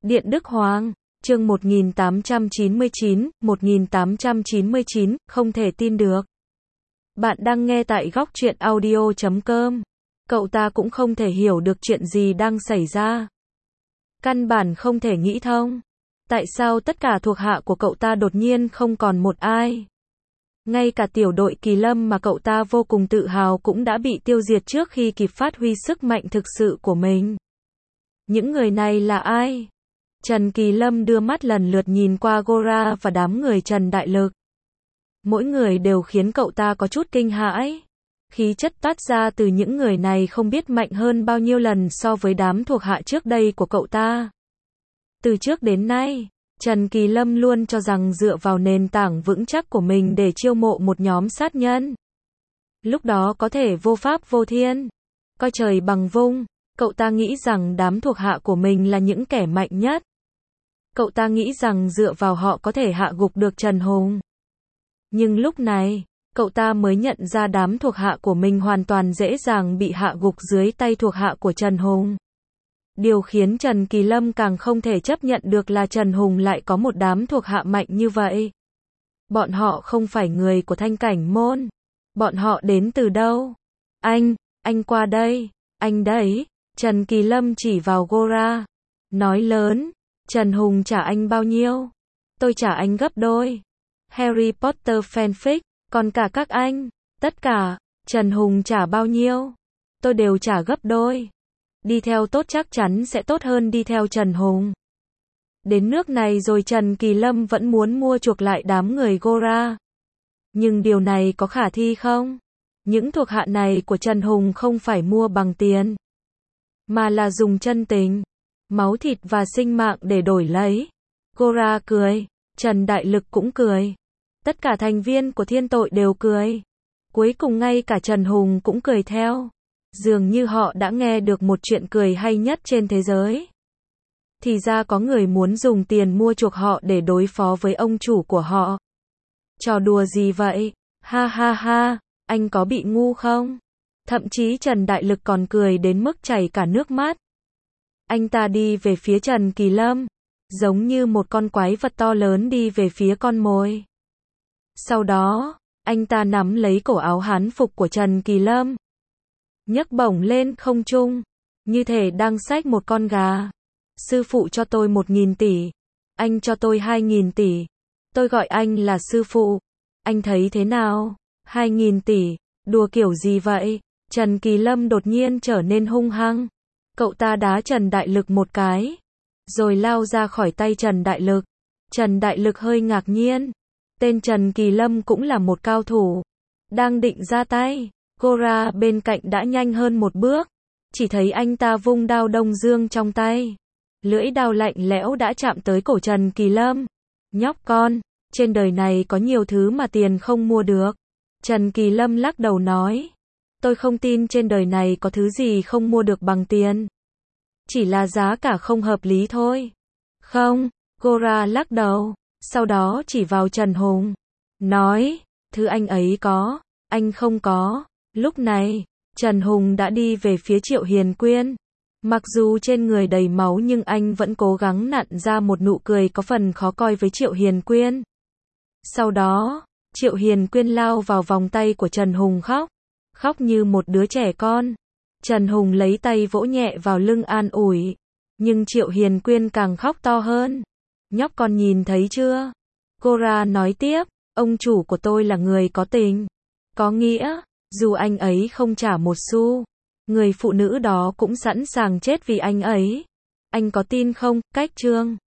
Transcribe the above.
Điện Đức Hoàng, chương 1899, không thể tin được. Bạn đang nghe tại góc truyện audio.com. Cậu ta cũng không thể hiểu được chuyện gì đang xảy ra. Căn bản không thể nghĩ thông. Tại sao tất cả thuộc hạ của cậu ta đột nhiên không còn một ai? Ngay cả tiểu đội Kỳ Lâm mà cậu ta vô cùng tự hào cũng đã bị tiêu diệt trước khi kịp phát huy sức mạnh thực sự của mình. Những người này là ai? Trần Kỳ Lâm đưa mắt lần lượt nhìn qua Gora và đám người Trần Đại Lực. Mỗi người đều khiến cậu ta có chút kinh hãi. Khí chất toát ra từ những người này không biết mạnh hơn bao nhiêu lần so với đám thuộc hạ trước đây của cậu ta. Từ trước đến nay, Trần Kỳ Lâm luôn cho rằng dựa vào nền tảng vững chắc của mình để chiêu mộ một nhóm sát nhân. Lúc đó có thể vô pháp vô thiên, coi trời bằng vung. Cậu ta nghĩ rằng đám thuộc hạ của mình là những kẻ mạnh nhất. Cậu ta nghĩ rằng dựa vào họ có thể hạ gục được Trần Hùng. Nhưng lúc này, cậu ta mới nhận ra đám thuộc hạ của mình hoàn toàn dễ dàng bị hạ gục dưới tay thuộc hạ của Trần Hùng. Điều khiến Trần Kỳ Lâm càng không thể chấp nhận được là Trần Hùng lại có một đám thuộc hạ mạnh như vậy. Bọn họ không phải người của Thanh Cảnh Môn. Bọn họ đến từ đâu? Anh qua đây, anh đấy. Trần Kỳ Lâm chỉ vào Gora, nói lớn, Trần Hùng trả anh bao nhiêu? Tôi trả anh gấp đôi. Harry Potter fanfic, còn cả các anh, tất cả, Trần Hùng trả bao nhiêu? Tôi đều trả gấp đôi. Đi theo tốt chắc chắn sẽ tốt hơn đi theo Trần Hùng. Đến nước này rồi Trần Kỳ Lâm vẫn muốn mua chuộc lại đám người Gora. Nhưng điều này có khả thi không? Những thuộc hạ này của Trần Hùng không phải mua bằng tiền, mà là dùng chân tình, máu thịt và sinh mạng để đổi lấy. Gora cười, Trần Đại Lực cũng cười. Tất cả thành viên của Thiên Tội đều cười. Cuối cùng ngay cả Trần Hùng cũng cười theo. Dường như họ đã nghe được một chuyện cười hay nhất trên thế giới. Thì ra có người muốn dùng tiền mua chuộc họ để đối phó với ông chủ của họ. Trò đùa gì vậy? Ha ha ha, anh có bị ngu không? Thậm chí Trần Đại Lực còn cười đến mức chảy cả nước mắt. Anh ta đi về phía Trần Kỳ Lâm, giống như một con quái vật to lớn đi về phía con mồi. Sau đó, anh ta nắm lấy cổ áo hán phục của Trần Kỳ Lâm, nhấc bổng lên không trung, như thể đang xách một con gà. Sư phụ cho tôi 1.000 tỷ, anh cho tôi 2.000 tỷ, tôi gọi anh là sư phụ. Anh thấy thế nào? 2.000 tỷ, đùa kiểu gì vậy? Trần Kỳ Lâm đột nhiên trở nên hung hăng. Cậu ta đá Trần Đại Lực một cái, rồi lao ra khỏi tay Trần Đại Lực. Trần Đại Lực hơi ngạc nhiên. Tên Trần Kỳ Lâm cũng là một cao thủ. Đang định ra tay, Gora bên cạnh đã nhanh hơn một bước. Chỉ thấy anh ta vung đao Đông Dương trong tay. Lưỡi đao lạnh lẽo đã chạm tới cổ Trần Kỳ Lâm. Nhóc con, trên đời này có nhiều thứ mà tiền không mua được. Trần Kỳ Lâm lắc đầu nói. Tôi không tin trên đời này có thứ gì không mua được bằng tiền. Chỉ là giá cả không hợp lý thôi. Không, Gora lắc đầu, sau đó chỉ vào Trần Hùng. Nói, thứ anh ấy có, anh không có. Lúc này, Trần Hùng đã đi về phía Triệu Hiền Quyên. Mặc dù trên người đầy máu nhưng anh vẫn cố gắng nặn ra một nụ cười có phần khó coi với Triệu Hiền Quyên. Sau đó, Triệu Hiền Quyên lao vào vòng tay của Trần Hùng khóc như một đứa trẻ con. Trần Hùng lấy tay vỗ nhẹ vào lưng an ủi. Nhưng Triệu Hiền Quyên càng khóc to hơn. Nhóc con nhìn thấy chưa? Gora nói tiếp, ông chủ của tôi là người có tình, có nghĩa, dù anh ấy không trả một xu, người phụ nữ đó cũng sẵn sàng chết vì anh ấy. Anh có tin không? Cách Trương